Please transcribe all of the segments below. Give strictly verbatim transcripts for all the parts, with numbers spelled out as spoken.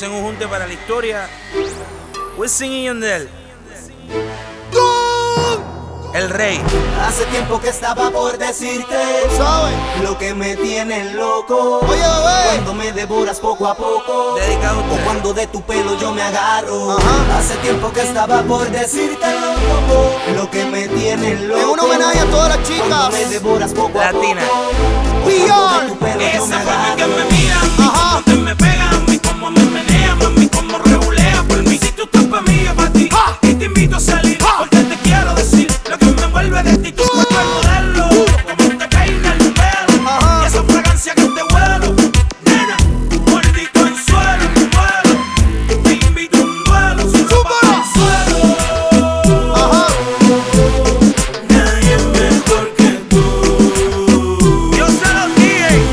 hacen un junte para la historia. Wisin y Yandel. El rey. Hace tiempo que estaba por decirte, ¿sabes? Lo que me tiene loco. Oye, bebé. Cuando me devoras poco a poco. Dedicado a O usted. cuando de tu pelo yo me agarro. Ajá. Hace tiempo que estaba por decirte loco. Lo que me tiene loco. Es un homenaje a todas las chicas. Cuando me devoras poco Latina. a poco. Beyond. De tu pelo yo me Esa forma que agarro. me mira, Ajá. cómo te me pega a mí, cómo me menea, mami, cómo regulea por mí. Si tú estás pa' mí, yo pa' ti, Ja. y te invito a salir, Ja. porque te quiero decir lo que me envuelve de ti, tu cuerpo es modelo, cómo te peina el pelo, Ajá. y esa fragancia que te huelo, nena, mordito en suelo, vuelo, te invito a un duelo, sin ropa Súbelo. al suelo. Ajá. Nadie mejor que tú. Yo se los dije.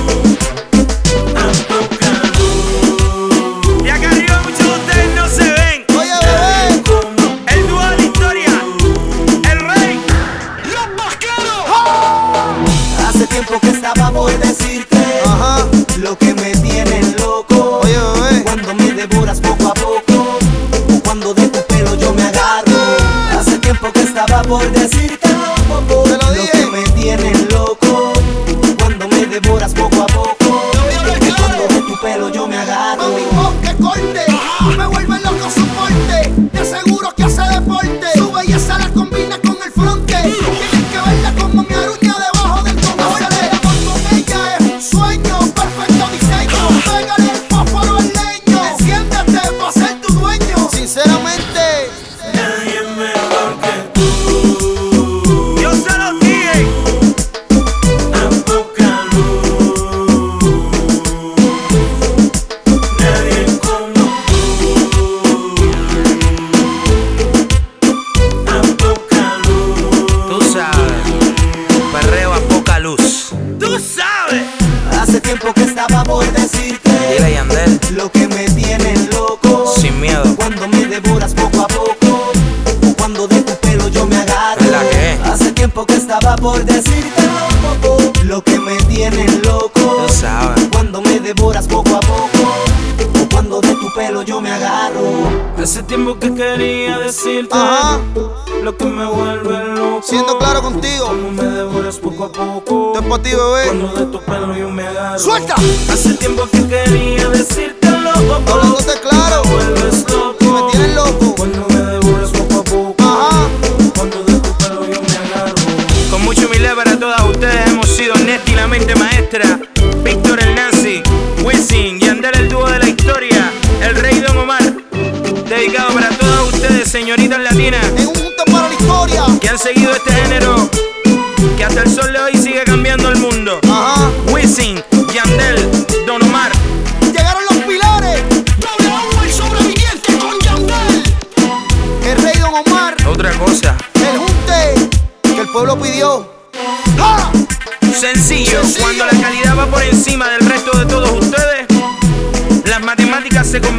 Y acá arriba muchos de ustedes no se ven. Oye, bebé. El dúo de la historia. El rey. Los vaqueros. Hace tiempo que estaba por decirte Ajá. lo que me tiene loco. Oye, bebé. Cuando me devoras poco a poco, o cuando de tu pelo yo me agarro. Hace tiempo que estaba por decirte loco. Te lo dije. que me tiene loco. Cuando me devoras poco a poco, o cuando de tu pelo yo me agarro. Mami, con que corte. Me vuelve loco su porte. Te aseguro que hace deporte. Su belleza la combina con el fronte. Tienes que verla como mi aruña debajo del conoce. El amor con ella es un sueño. Perfecto diseño. Pégale el fósforo al leño. Enciéndete pa' ser tu dueño. Sinceramente. Nadie mejor que tú. Yo se los dije. A poca luz. Nadie como tú. A poca luz. Tú sabes. Perreo a poca luz. Tú sabes. Hace tiempo que estaba por decirte Dile Yandel. lo que me tiene loco. Sin miedo. Cuando me devoras poco a poco, o cuando de tu pelo yo me agarro. ¿Verdad que? Hace tiempo que estaba por decirte loco, lo que me tiene loco. Tú sabes. Cuando me devoras poco a poco, o cuando de tu pelo yo me agarro. Hace tiempo que quería decirte Ajá. lo que me vuelve loco. Siendo claro contigo. Como me devoras poco a poco. Esto es pa' ti, bebé. Cuando de tu pelo yo me agarro. ¡Suelta! Hace tiempo que quería decirte loco. Hablándote claro. Me vuelves loco. Y me tienes loco. Cuando me devoras poco a poco. Ajá. Cuando de tu pelo yo me agarro. Con mucha humildad para todas ustedes hemos sido Nesti, la mente maestra, Víctor el Nazi, Wisin, Yandel el dúo de la historia, el rey Don Omar. Dedicado para todas ustedes, señoritas latinas, En un junto para la historia. que han seguido este género, que hasta el sol de hoy sigue cambiando el mundo. Ajá. Wisin, Yandel, Don Omar. Llegaron los pilares. W el sobreviviente con Yandel. El rey Don Omar. Otra cosa, El junte que el pueblo pidió. ¡Ja! sencillo, Sencillo. cuando la calidad va por encima del resto de todos ustedes, las matemáticas se convierten